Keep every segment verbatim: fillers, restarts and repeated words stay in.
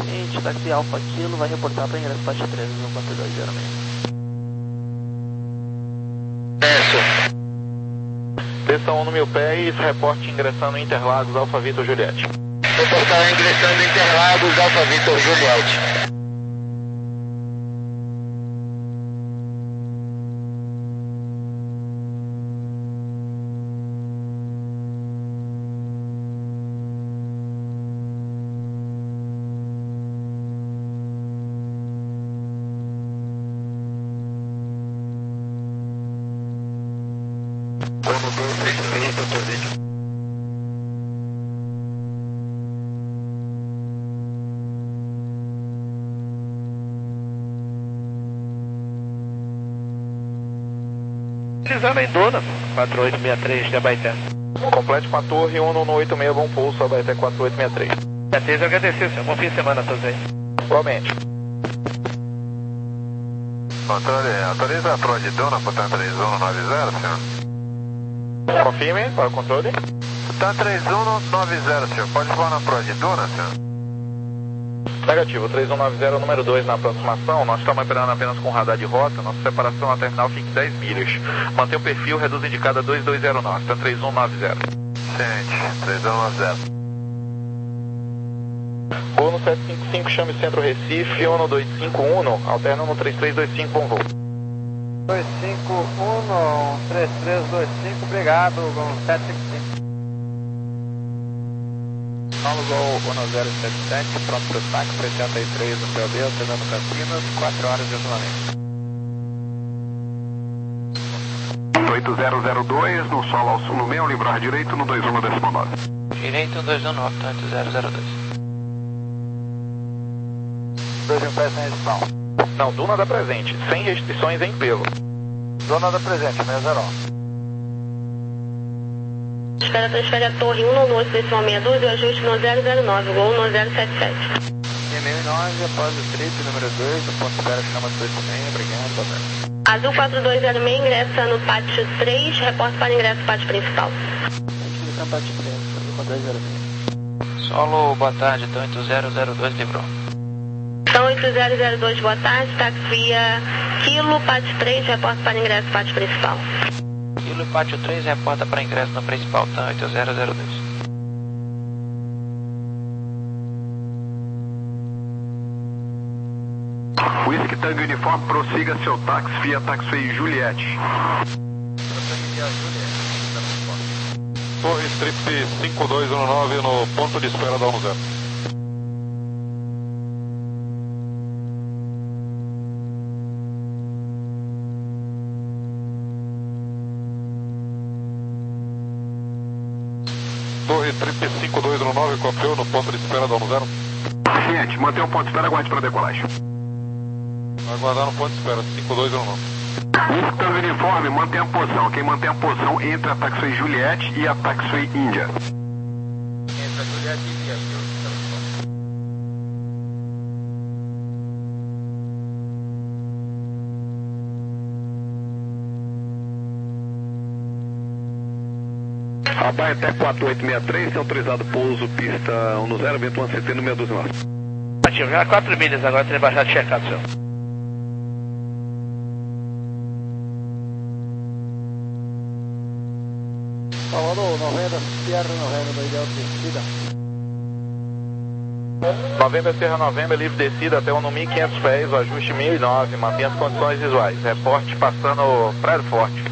Cacete, táxi Alfa Kilo, vai reportar para ingresso parte três, um quatro dois zero seis. Desça um no Mil Pés, reporte ingressando em Interlagos, Alfa Vitor Juliette. Reportar ingressando em Interlagos, Alfa Vitor Juliette. Utilizando em Dona, quatro oito seis três de Abaeté. Complete com a torre, Uno no oito seis, bom pulso, Abaeté quatro oito seis três. Até agradecer, senhor. Bom fim de semana a todos aí. Igualmente. Controle, autoriza a proa de Dona para TAM três um nove zero, senhor? Confirme, para o controle. TAM três um nove zero, senhor. Pode voar na proa de Dona, senhor? Negativo, três um nove zero, número dois na aproximação. Nós estamos operando apenas com radar de rota. Nossa separação na terminal fica em dez milhas. Mantém o perfil, reduz indicada a dois dois zero nove, tá três um nove zero. Gente, três um nove zero. Gol no sete cinco cinco, chame Centro Recife, Uno dois cinco um, alterna no três três dois cinco, bom voo. dois cinco um, três três dois cinco, obrigado, Gol sete cinco cinco. Paulo Gol um zero sete sete, pronto para o saque, oitenta e três no P O D, alternando Campinas, quatro horas de isolamento. oito zero zero dois, no solo ao sul no meio, livrar direito no dois um decimal nove. Direito dois um nove, oito zero zero dois. dois um pés sem restrição. Não, Duna da presente, sem restrições em pelo. Zona da presente, seis zero um. Espera, transfere a torre um nove oito decimal seis dois e o ajuste no zero zero nove, Gol um zero sete sete. E meio nove, após o trip, número dois, o ponto espera chama dois seis, obrigado, boa tarde. Azul quatro dois zero seis, ingressa no pátio três, reporte para ingresso pátio principal. Utilização pátio três, Azul quatro dois zero seis. Solo, boa tarde, então oito zero zero dois, livrou. Então oito zero zero dois, boa tarde, táxi via Kilo, pátio três, reporte para ingresso pátio principal. Kilo, pátio três, reporta para ingresso no principal, então oito zero zero dois. Whisky Tango Uniforme, prossiga seu táxi via Taxiway Juliette. Torre Strip cinco dois um nove no ponto de espera da um zero. Torre Trip cinco dois um nove, copiou no ponto de espera da um zero. Gente, mantenha o ponto de espera, aguarde para decolagem. Aguardar no ponto de espera, cinco dois um nove. Whisky Tango Uniforme, mantenha a posição. Quem mantém a posição entre a Taxiway Juliette e a Taxiway Índia. Entre a Juliette e a Índia. Abaeté quatro oito seis três, tem autorizado pouso, pista um zero, vento um C T, número doze nove. Ativo, já quatro milhas agora, tem baixado checado, senhor. Salvador, noventa, Sierra noventa, do ideal de descida. Novembro Serra Novembro, livre descida até o no mil e quinhentos pés, o ajuste mil e nove, mantenha as condições visuais. Reporte passando Prédio Forte.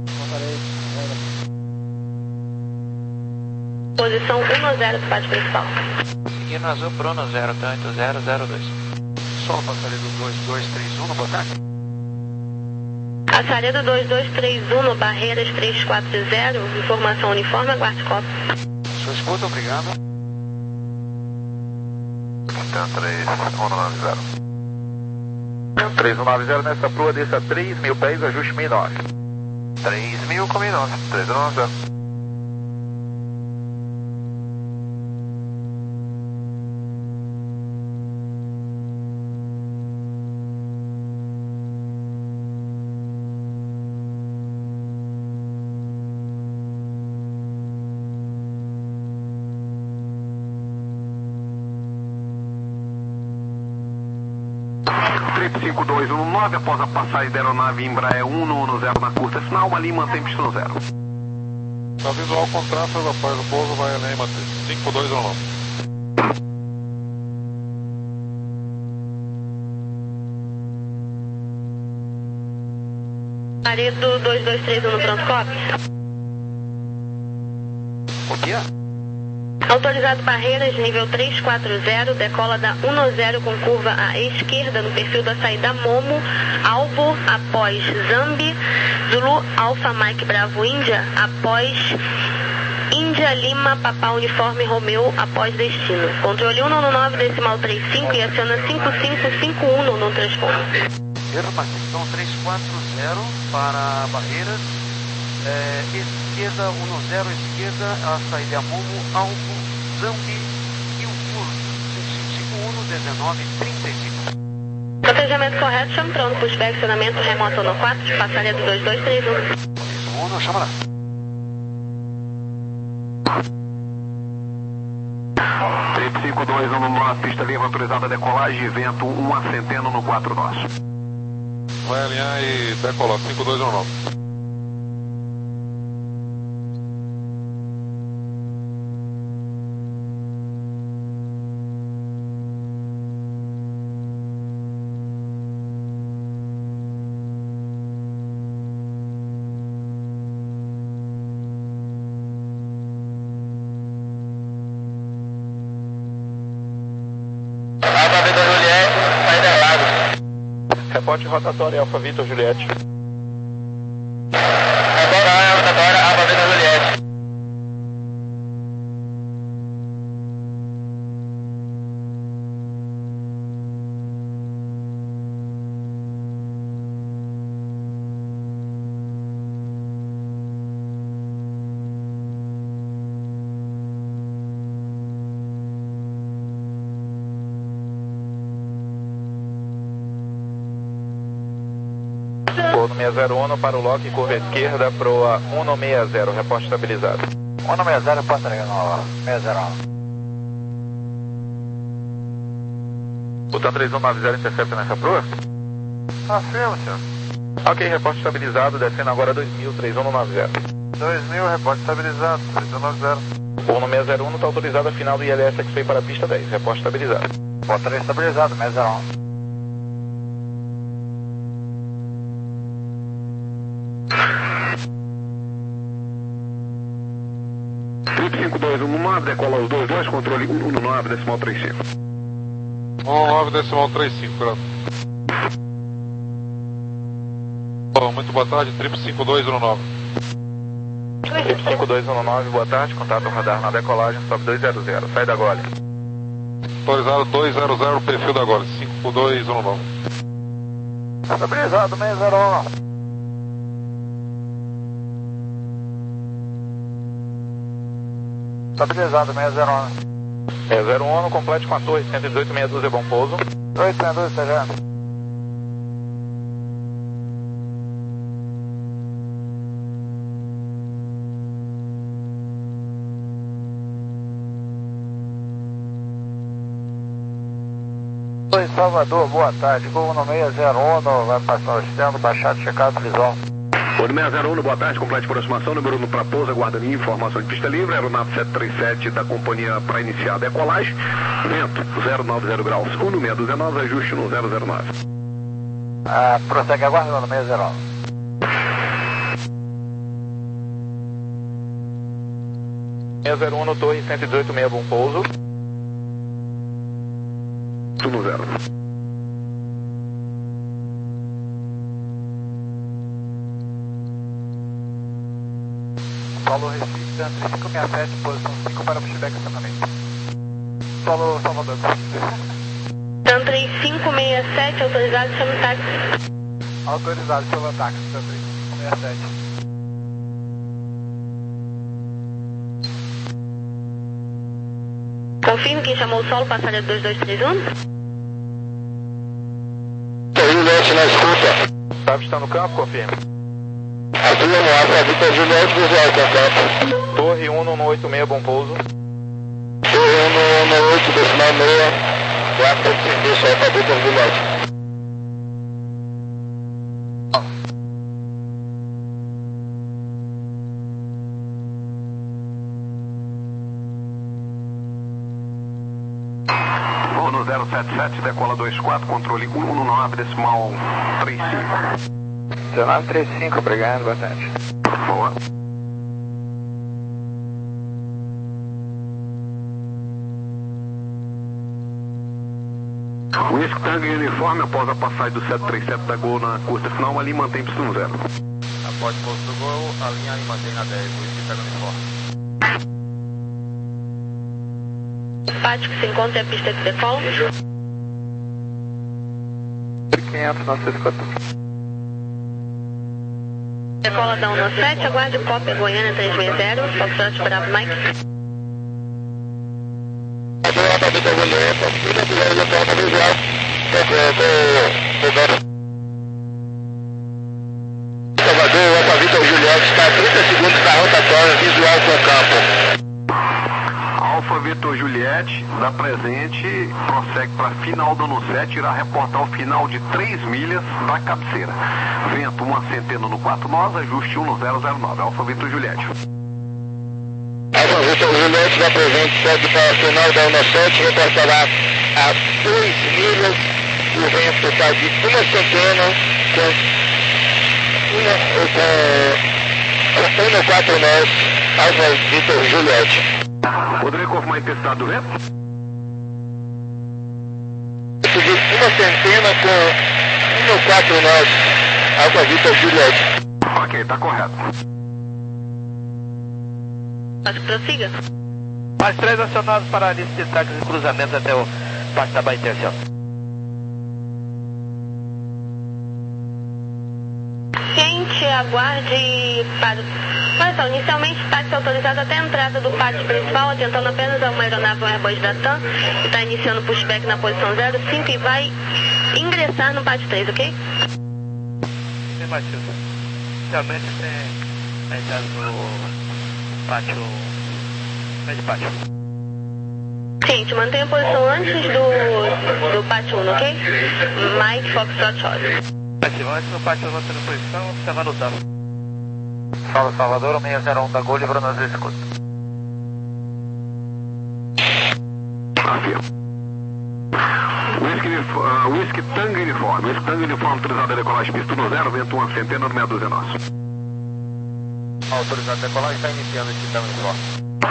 Posição um zero do pátio principal. Seguindo azul pro um zero, então oito zero zero dois. Solo passaria do dois dois três um, boa tarde. Passaredo dois dois três um no Barreiras três quatro zero, informação uniforme, aguarde copo. Sua escuta, obrigado. TAM três um nove zero. três um nove zero nessa prua, desça três mil pés, ajuste mil e nove. três mil com mil e nove, três um nove zero. Trip cinco dois um nove, após a passagem da aeronave Embraer um um zero na curta final, ali mantém pistão zero. Tá visual com transfer, após o pouso, vai além, manter cinco dois um nove. Laredo dois dois três um no pronto copy. O quê? Autorizado Barreiras, nível três quatro zero, decola da um zero com curva à esquerda no perfil da saída Momo, alvo após Zambi, Zulu Alfa Mike Bravo Índia, após Índia Lima Papá Uniforme Romeu, após destino. Controle um nove decimal trinta e cinco e aciona cinco cinco cinco um no transponder. Erro, Pacificão três quatro zero para Barreiras, é, esquerda um zero, esquerda, a saída Momo, alvo, Zambi e o curso cinco cinco um, dezenove trinta e cinco. Protejamento correto, chama pronto, pushback, acionamento remoto no quatro, passaria do dois dois três um. Um, chama lá. Trip cinco dois um nove, pista livre, autorizada a decolagem, vento um a centeno no quatro nosso. Vai alinhar e decolar, cinco dois um nove. Alfa Vitor Juliette, saída errada. Reporte rotatório Alfa Vitor Juliette. Agora, rotatória, Alfa Vitor Juliette. Corno seis zero um para o lock, curva esquerda, proa um seis zero, reporte estabilizado. um seis zero, reporte no seis zero um. Butão três um nove zero, intercepta nessa proa? Afirma, senhor. Ok, reporte estabilizado, descendo agora dois mil, três um nove zero. dois mil, reporte estabilizado, três um nove zero. Corno seis zero um está autorizado a final do I L S X-Ray para a pista dez, reporte estabilizado. Bota três estabilizado, seis zero um. Trip cinco dois um nove, decola os dois dois, controle um um nove, decimal trinta e cinco. um nove decimal trinta e cinco, graças. Muito boa tarde, Trip cinco dois um nove. Trip cinco dois um nove, boa tarde, contato radar na decolagem, sobe dois zero zero, sai da gole. Autorizado dois zero zero, perfil da gole, cinco dois um nove. Estabilizado, seis zero um. Estabilizado, seis zero um. seis zero um, no complete com a torre, cento e dezoito, meia dúzia, bom pouso. oito seis dois, esteja. Oi, Salvador, boa tarde. Gol no seis zero um, vai passar o sistema, baixado, checado, visão. Corno seis zero um, boa tarde, complete aproximação, número um para pouso, aguardando informação de pista livre, aeronave sete três sete da companhia para iniciar a decolagem, vento zero nove zero graus, um no seis dois nove, ajuste no zero zero nove. Ah, prossegue aguardando, seis zero um. seis zero um no torre, cento e dezoito, meia, bom pouso. um no zero. Solo Recife, cinco seis sete, posição cinco para pushback acionamento. Solo Salvador. Tantri cinco seis sete, autorizado, chama o táxi. Autorizado, chama o táxi, Tantri cinco seis sete. Confirme quem chamou o solo, passaria do dois dois três um. Juliette na escuta. Sabe, está no campo, confirme. Afirma, Alfa Vitor Juliette, visual, contato. Torre um um oito seis, bom pouso. Torre um um oito, decimal seis, quatro, deixa Alfa Vitor Juliette. zero sete sete, decola dois quatro, controle um um nove, decimal trinta e cinco. dezenove trinta e cinco, obrigado, boa tarde. Boa. Whisky Tango em uniforme, após a passagem do sete três sete da Gol na curta final, ali mantém pista no zero. Após o posto do Gol, a linha ali mantém na dez, Whisky Tango uniforme. Pátio que se encontra é a pista que decola. quinhentos, nossa escuta. Decola da um sete, aguarde cópia Goiânia três seis zero, Foxtrot Bravo Mike. Salvador, Alfa Vitor Juliette está a trinta segundos da rotatória visual com o campo. Alfa Vitor Juliette, da presente, prossegue para final do ano sete, irá reportar o final de três milhas da cabeceira. Vento uma centena no quatro nós, ajuste um no zero zero nove. Alfa Vitor Juliette. Alfa Vitor Juliette, da presente, segue para a final da ano sete, reportará a três milhas. O vento está de uma centena com uma, com um no quatro nós, Alfa Vitor Juliette. Poderia confirmar a intensidade do vento? De uma centena com um no quatro nós, Alfa Vitor Juliette. Ok, está correto. Pode que prossiga. Mais três acionados para a lista de destaques e cruzamentos até o Pátio da Baetense. Quente, aguarde para... Olha só, inicialmente está autorizado até a entrada do pátio principal, atentando apenas a uma aeronave, um Airbus da TAM, que está iniciando o pushback na posição zero cinco e vai ingressar no pátio três, ok? Afirmativo. Inicialmente tem a entrada do pátio... médio pátio. Quente, mantenha a posição antes do, do pátio um, ok? Mike Foxtrot Charlie. Ativo, antes do pátio mantendo posição, você vai lutar. Salve Salvador, seis zero um da Gol, livrando as escutas. Afirma. Whisky, uh, Whisky Tango uniforme. Whisky Tango uniforme autorizado a decolagem pista no zero, vento uma centena no meia dúzia nosso. Autorizado a decolagem, está iniciando esse Tango uniforme.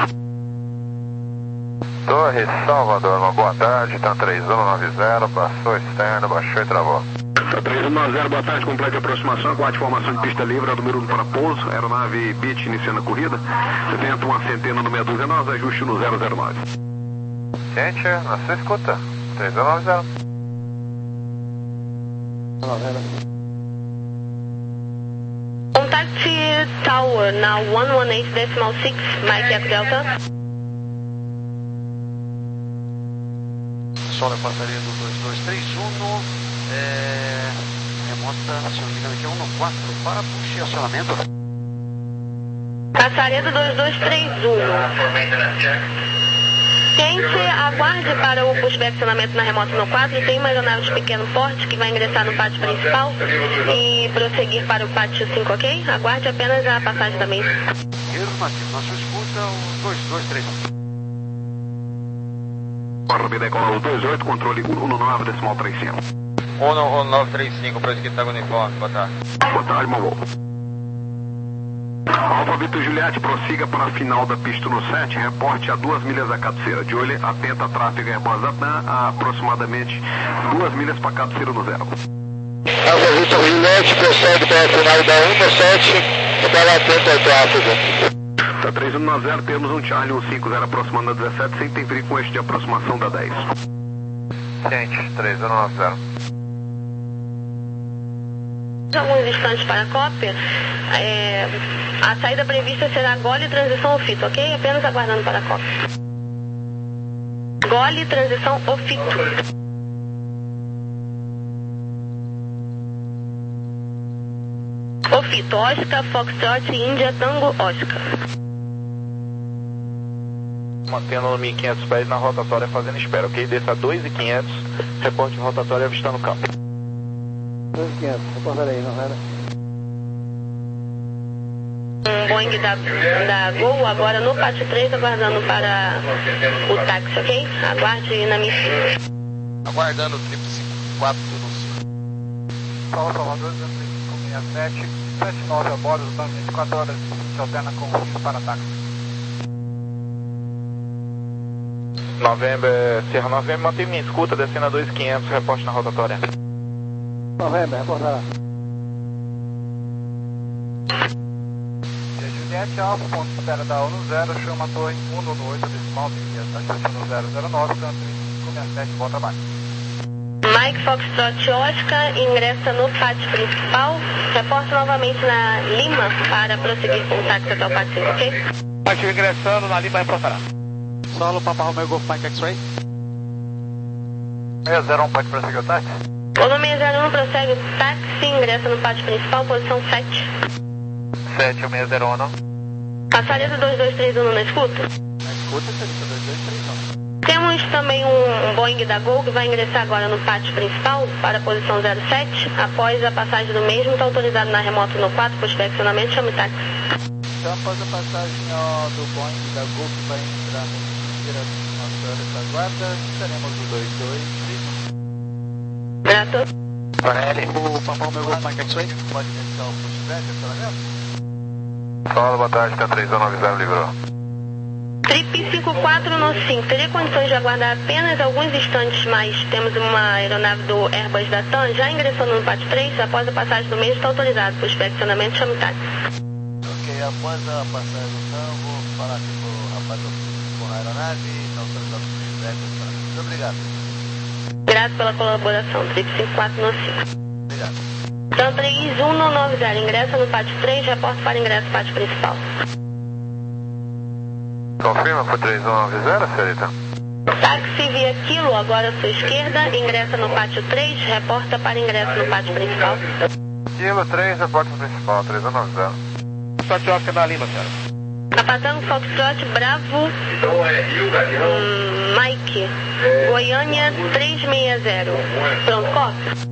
Torre Salvador, uma boa tarde, TAM três um nove zero, passou externo, baixou e travou. três um nove zero, boa tarde, complete a aproximação, aguarde formação de pista livre, é o número um para pouso, aeronave Beach iniciando a corrida, vento uma centena no meia dúzia nós, ajuste no zero zero nove. Gente, na sua escuta, três um nove zero. Contact Tower na um um oito decimal seis, Mike Eco Delta. Solo passaria do dois dois três um, é, remota, se não me engano aqui é um no quatro, para puxar e acionamento. Passaria do dois dois três um. Quente, aguarde para o pushback acionamento na remota no quatro, tem uma aeronave de pequeno porte que vai ingressar no pátio principal e prosseguir para o pátio cinco, ok? Aguarde apenas a passagem da mesa. Afirmativo, na sua escuta, o dois dois três um. Orbe decola o dois oito, controle um um nove decimal trinta e cinco. um nove três cinco para o Whisky Tango uniforme, boa tarde. Boa tarde, Mongol. Alfa Vitor Juliette, prossiga para a final da pista no sete, reporte a duas milhas da cabeceira. De olho, atenta a tráfego Airbus da TAM, a aproximadamente duas milhas para a cabeceira no zero. Alfa Vitor Juliette, prossegue para a final da um sete, para atento ao tráfego. Da três um nove zero, temos um Charlie um cinco zero aproximando a dezessete, sem interferir com este de aproximação da dez. Gente, três um nove zero. Alguns instantes para a cópia, é, a saída prevista será gole e transição ofito, ok? Apenas aguardando para a cópia. Gole e transição ofito. Ofito, Oscar, Foxtrot, Índia, Tango, Oscar. Mantendo mil e quinhentos pés na rotatória fazendo espera, ok? Desça dois mil e quinhentos, reporte rotatória avistando o campo. dois mil e quinhentos, reportarei, não era? Um Boeing da, da Gol agora no pátio três, aguardando para o táxi, ok? Aguarde na minha. Aguardando o triplo cinco quatro no sul. Paulo Salvador, duzentos e cinco sessenta e sete, sete nove a bordo, dando vinte e quatro horas, se alterna com o para táxi. November, Sierra November, mantém minha escuta, descendo a dois mil e quinhentos, reporte na rotatória. November, reportará. Juliette Alfa, ponto de espera da ONU zero, chama a torre um no oito, decimal milha, taxa no zero zero nove, tanto cinco sessenta e sete, volta abaixo. Mike Foxtrot Oscar ingressa no pátio principal, reporta novamente na Lima para prosseguir com o táxi até o pátio cinco, ok? Pátio ingressando na Lima, reportará. Solo Papa Romeo Golf Mike X-Ray. seis zero um, pode prosseguir o táxi? Volume seis zero um prossegue o táxi, ingressa no pátio principal, posição sete. sete seis zero um. Passaria dois dois três um na escuta? Na escuta, dois dois três um. Temos também um, um Boeing da Gol que vai ingressar agora no pátio principal para a posição zero sete. Após a passagem do mesmo, está autorizado na remota no quatro por inspecionamento, chame táxi. Então, após a passagem ó, do Boeing da Gol que vai entrar no direto nossa retaguarda, teremos o dois dois três um. Grato. Corneli. O Papa Romeo Golf Mike X-Ray. Pode iniciar o pushback, acionamento? Solo, boa tarde, T três um nove zero, livrou. Trip cinco quatro no cinco, teria condições de aguardar apenas alguns instantes mais. Temos uma aeronave do Airbus da TAM já ingressando no pátio três, após a passagem do mesmo está autorizado por inspecionamento, chame táxi. Ok, após a passagem do TAM, vou falar aqui com o rapaz com a aeronave e está autorizado por inspecionamento. Muito obrigado. Grato pela colaboração, Trip cinco quatro no cinco. Obrigado. TAM três um no nove zero, ingressa no pátio três, reporta para ingresso no pátio principal. Confirma por três um nove zero, senhorita? Táxi via Kilo, agora à sua esquerda, ingressa no pátio três, reporta para ingresso no pátio principal. Kilo três, reporte principal, três um nove zero. Pátio Oscar na Lima, senhora. Tá passando Foxtrot Bravo, hum, Mike, Goiânia três seis zero. Pronto, copy.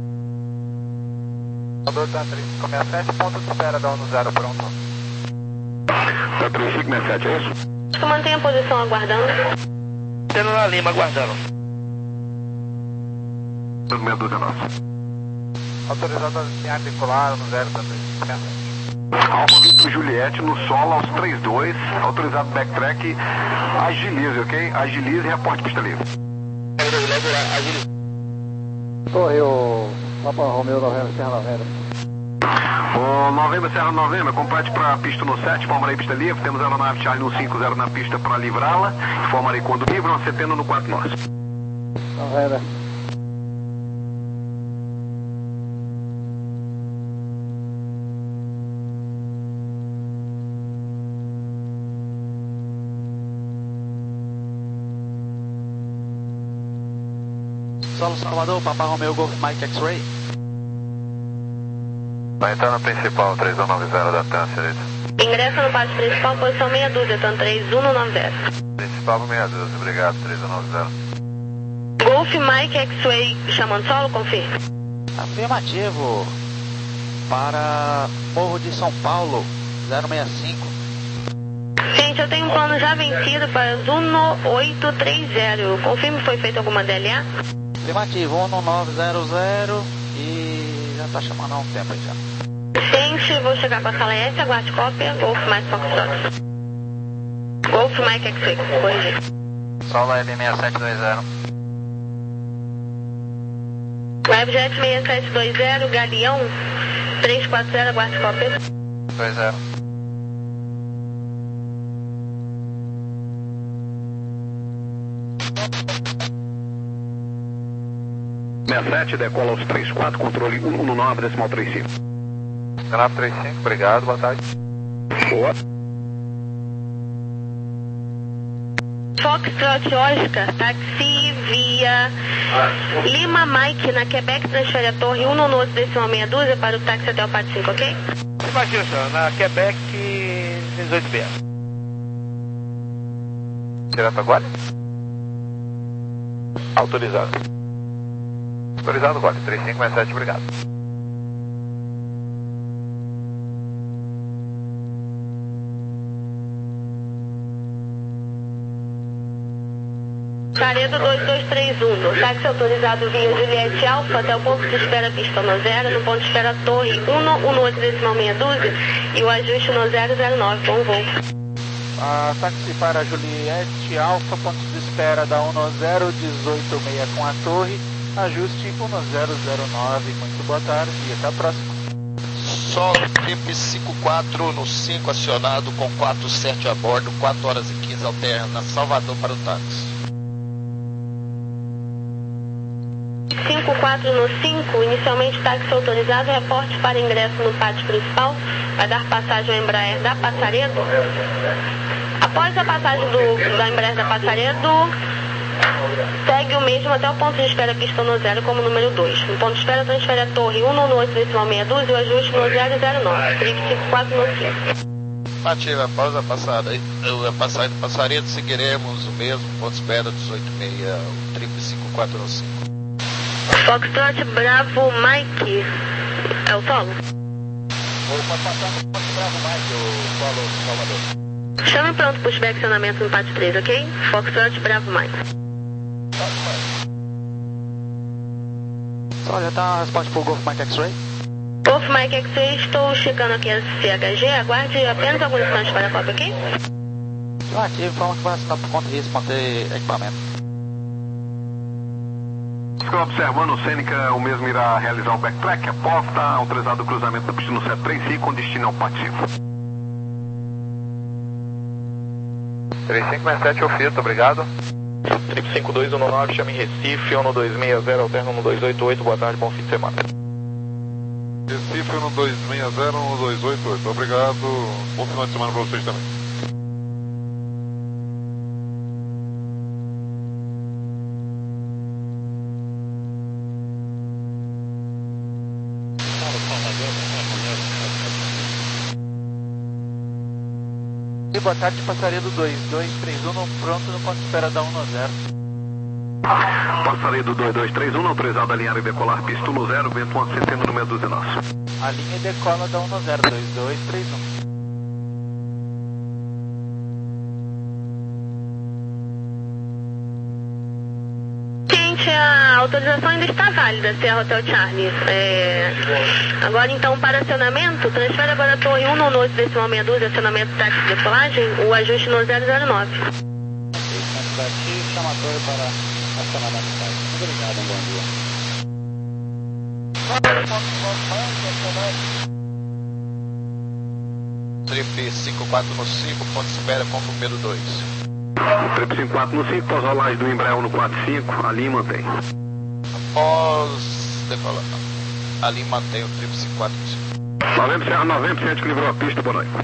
Salvador TAM três cinco seis sete, ponto de espera da ONU zero, pronto. Tá três cinco seis sete, é isso? Acho que mantenha a posição aguardando. Tendo na Lima, aguardando. Meia dúzia nossa. Autorizado a alinhar tripular no zero três cinco seis sete. Alfa Victor Juliette no solo aos três dois, autorizado backtrack, agilize, ok? Agilize e reporte pista livre. Torre, o Papa Romeo Novembro, Serra Novembro. O Novembro, Serra Novembro, complete para pista no sete, formarei pista livre, temos a aeronave Charlie no cinco zero na pista para livrá-la, formarei quando livre, uma setenta no quatro nós. Novembro. Solo Salvador, Papa Romeo Golf Mike X-Ray. Vai entrar no principal, três um nove zero da TAM, senhorita. Ingressa no pátio principal, posição meia dúzia, TAM três um no nove zero. Principal meia dúzia, obrigado, três um nove zero. Golf Mike X-Ray chamando solo, confirma. Afirmativo. Para Morro de São Paulo, zero seis cinco. Gente, eu tenho um plano já vencido para um oito três zero. Confirme, foi feita alguma D L A? Afirmativo, um nove zero zero e já tá chamando há um tempo aí já. Gente, vou chegar para a sala S, aguarde cópia, Golf Mike Foxtrot. Golf Mike X-Ray, corrigir. Solo L seis sete dois zero. Webjet seis sete dois zero, Galeão três quatro zero, aguarde cópia. dois zero. seis sete, decola aos três quatro, controle um um nove, decimal três cinco. Canal três cinco, obrigado, boa tarde. Boa. Foxtrot Oscar, táxi via Lima Mike na Quebec, transfere a torre um no outro decimal meia dúzia para o táxi até o pátio cinco, ok? Imagina, senhora, na Quebec dezoito B. Direto agora? Autorizado. Autorizado agora, três cinco seis sete, obrigado. Passaredo dois dois três um, no táxi autorizado via Juliette Alfa até o ponto de espera pista no zero, no ponto de espera Torre um um oito decimal meia dúzia e o ajuste no zero zero nove, bom voo. Ah, táxi para Juliette Alfa, ponto de espera da um zero dezoito seis com a torre, ajuste um zero zero nove, muito boa tarde e até a próxima. Sol Trip cinco quatro no cinco acionado com quatro sete a bordo, quatro horas e quinze alterna, Salvador para o táxi. cinco quatro no cinco, inicialmente táxi autorizado, reporte para ingresso no pátio principal, vai dar passagem ao Embraer da Passaredo. Após a passagem do, da Embraer da Passaredo, segue o mesmo até o ponto de espera pista no zero como número dois. No ponto de espera transfere a torre um um oito decimal meia dúzia e o ajuste no zero zero nove, trip cinco quatro no cinco. Ativa, após a passada, a passagem do Passaredo, seguiremos o mesmo ponto de espera dezoito seis, o trip cinco quatro no cinco. Foxtrot Bravo Mike, é o solo? Vou passar no ponto Bravo Mike, o solo Salvador. Chame pronto pushback acionamento no pátio três, ok? Foxtrot Bravo Mike. Só já tá a resposta pro Golf Mike X-Ray? Golf Mike X-Ray, estou checando aqui a C H G, aguarde apenas alguns instantes para a cópia, ok? Ativo, informa que vai assinar por conta disso, manter equipamento. Estou observando, o Sêneca, o mesmo irá realizar o backtrack, a porta, autorizado o cruzamento do pista no sete três cinco com destino ao pátio cinco. três cinco seis sete, ofito, obrigado. Trip cinco dois um nove, chama em Recife, um dois seis zero, alterna um dois oito oito, boa tarde, bom fim de semana. Recife um dois seis zero, um dois oito oito, obrigado, bom final de semana para vocês também. E boa tarde, Passaredo dois dois três um, pronto no ponto de espera da um zero. Passaredo dois dois três um, autorizado a alinhar e decolar pista no zero, vento um centeno número doze nosso. A linha decola da um zero dois dois três um. A autorização ainda está válida, Sierra Hotel Charlie. É... Agora então, para acionamento, transfere agora a torre um um oito decimal meia dúzia, acionamento táxi de decolagem, o ajuste no zero zero nove. Ativo, chama a torre para acionamento táxi. Muito obrigado, um bom dia. Trip cinco quatro no cinco, ponto de espera com o número dois. Trip cinco quatro no cinco, pós-rolagem do Embraer no quatro cinco, ali mantém. Após decolar, ali mantém o trip cinco quatro no cinco. Novembro Serra noventa, sente que livrou a pista, boa noite.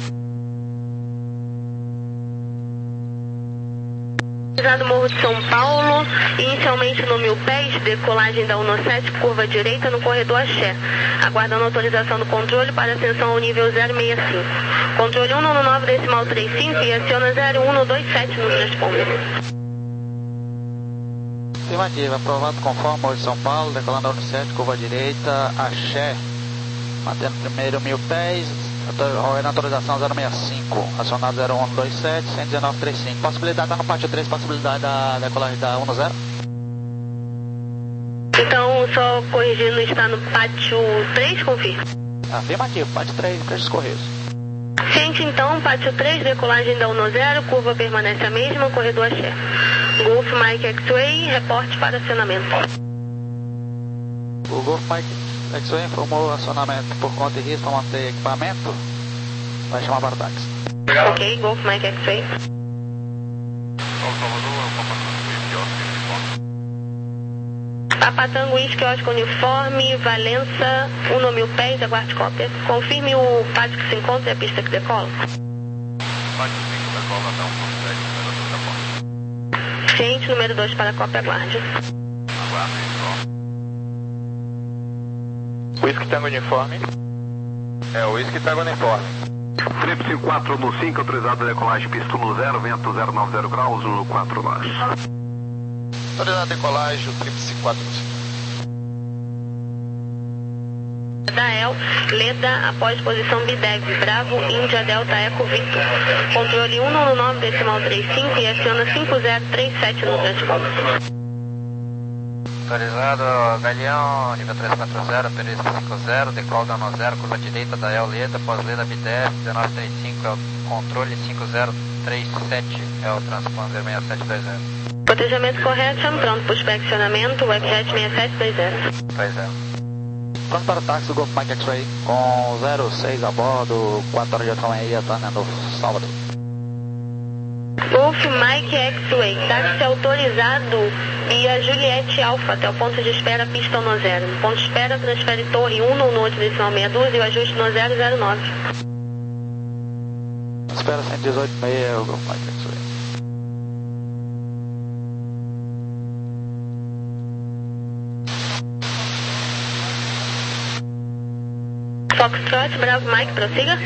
No Morro de São Paulo, inicialmente no mil pés, decolagem da um sete, curva direita no corredor Axé. Aguardando autorização do controle para ascensão ao nível zero seis cinco. Controle um um nove decimal trinta e cinco e aciona zero um dois sete no transponder. Afirmativo, aprovado conforme Morro de São Paulo, decolando a um sete, curva direita, Axé. Mantendo primeiro mil pés, na autorização zero seis cinco, acionado zero um dois sete, cento e dezenove trinta e cinco. Possibilidade está no pátio três, possibilidade da decolagem da um zero? Então, só corrigindo, está no pátio três, confirma? Afirmativo, pátio três, empresa dos Correios. Ciente então, pátio três, decolagem da um zero, curva permanece a mesma, corredor Axé. Golf Mike X-Ray, reporte para acionamento. O Golf Mike X-Ray informou o acionamento por conta e risco para manter equipamento. Vai chamar para o táxi. Ok, Golf Mike X-Ray. Papatango Whisky, Oscar Uniforme, Valença, um no mil pés, aguarde cópia. Confirme o pátio que se encontra e a pista que decola. Pátio cinco decola, dá um ponto dez, número da porta. Ciente, número dois para a cópia, aguarde. Aguarde, Whisky Tango Uniforme. É, o Whisky Tango Uniforme. Trip cinco quatro no cinco, autorizado a decolagem pista no zero, vento zero nove zero graus, no quatro nós. Autorizado a decolagem, o trip cinco quatro no cinco. Da Hotel Leda após posição Bidev, Bravo, Índia, Delta, Eco, Victor. Controle um nove nove decimal trinta e cinco e aciona cinco zero três sete no transponder. Autorizado, Galeão, nível trezentos e quarenta, perícia cinquenta, decola da zero, curva direita da El Leda, pós-Leda B D F, dezenove trinta e cinco é o controle, cinco zero três sete é o transponder seis sete dois zero. Protegimento correto, pronto para o inspecionamento, WebJet seis sete dois zero. dois zero. Pronto para o táxi do Golf Mike X-Ray, com zero seis a bordo, quatro horas de autonomia, Tânia, no Salvador. Golf Mike X-Way, táxi autorizado via Juliette Alpha até o ponto de espera pista no zero. No ponto de espera, transfere torre um no oito decimal meia dúzia e o ajuste no zero zero nove. Espera cento e dezoito e meio é o Golf Mike X-Way. Foxtrot, Bravo Mike, prossiga.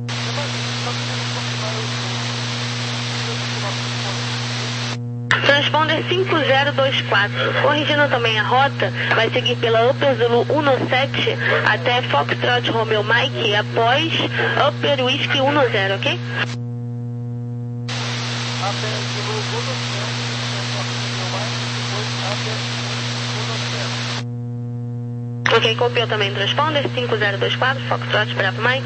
Transponder cinco zero dois quatro, corrigindo também a rota, vai seguir pela Upper Zulu sete até Foxtrot Romeo Mike, após Upper Whisky dez, ok? Ok, copiou também o transponder cinco zero dois quatro, Foxtrot Bravo Mike.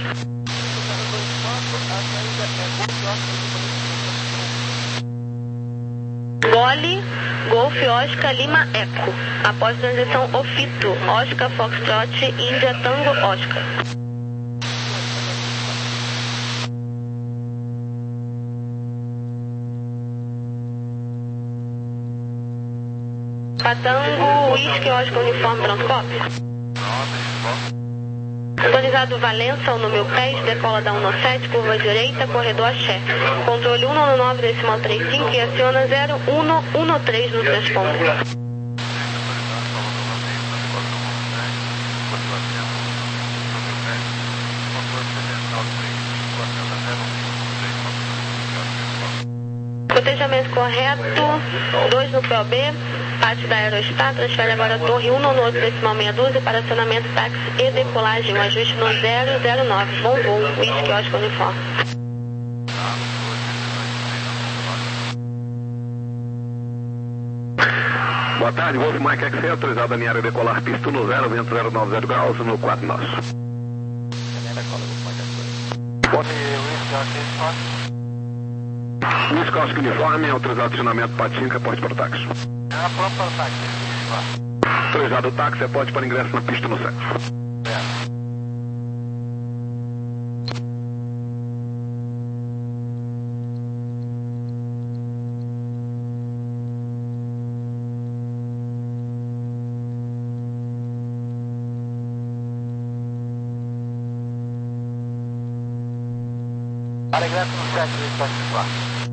Gole, Golf Oscar Lima Eco. Após transição Ofito, Oscar Foxtrot Índia Tango Oscar. Patango, Whisky Oscar Uniforme Transcópio. Autorizado Valença, o número dez, decola da um sete, curva direita, corredor Axé. Controle um nove nove decimal trinta e cinco e aciona zero um um três no transponder. Protejamento correto, dois no P O B. Parte da Aerostar, transfere agora a torre um no oito decimal meia dúzia para acionamento táxi e decolagem, o ajuste no zero zero nove. Bom voo, Whisky Oscar Uniforme. Boa tarde, Golf Mike X, autorizado a minha área decolar pista no zero, vento zero nove zero graus, no quatro nosso. Whisky Oscar Uniforme, autorizado acionamento P A T cinco, aporte para o táxi. Ah, pronto para o táxi. Autorizado o táxi, aporte para ingresso na pista no sete. Para ingresso no sete, pode situar.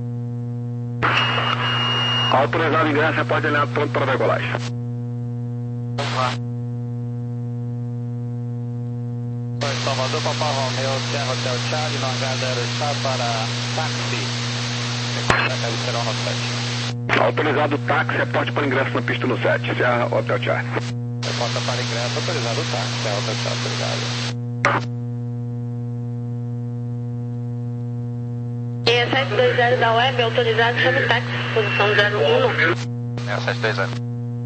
Autorizado ingresso, aporte alinhado, pronto para decolagem. Salvador, Papa Romeo, Sierra Hotel Charlie, no hangar da Aerostar para táxi. Será no sete. Autorizado o táxi, aporte para ingresso na pista no sete, Sierra Hotel Charlie. Reporta para ingresso, autorizado o táxi, Sierra Hotel Charlie, obrigado. seis sete dois zero da Web, autorizado, chame táxi, posição zero um. seis sete dois zero.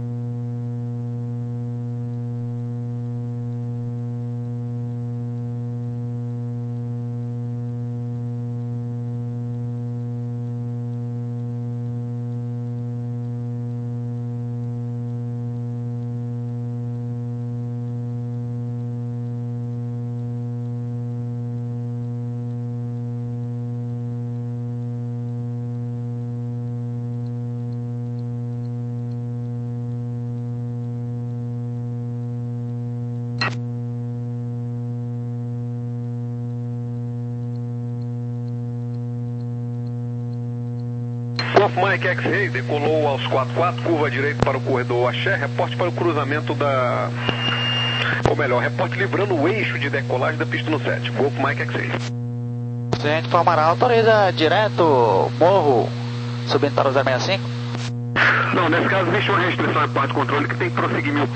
Golf Mike X-Ray decolou aos quatro quatro, curva direita para o corredor Axé, reporte para o cruzamento da... Ou melhor, reporte livrando o eixo de decolagem da pista no sete. Golf Mike X-Ray. Presidente informará, autoriza direto, morro, subindo para o zero seis cinco? Não, nesse caso existe uma restrição em parte de controle que tem que prosseguir mil